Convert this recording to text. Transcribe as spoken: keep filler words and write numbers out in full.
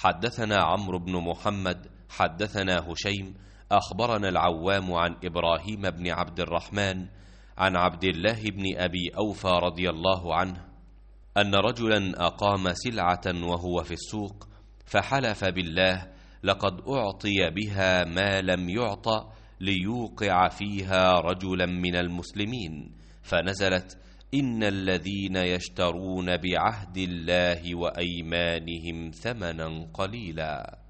حدثنا عمرو بن محمد حدثنا هشيم أخبرنا العوام عن إبراهيم بن عبد الرحمن عن عبد الله بن أبي أوفى رضي الله عنه أن رجلا أقام سلعة وهو في السوق فحلف بالله لقد أعطي بها ما لم يعط ليوقع فيها رجلا من المسلمين، فنزلت: إن الذين يشترون بعهد الله وأيمانهم ثمنا قليلا.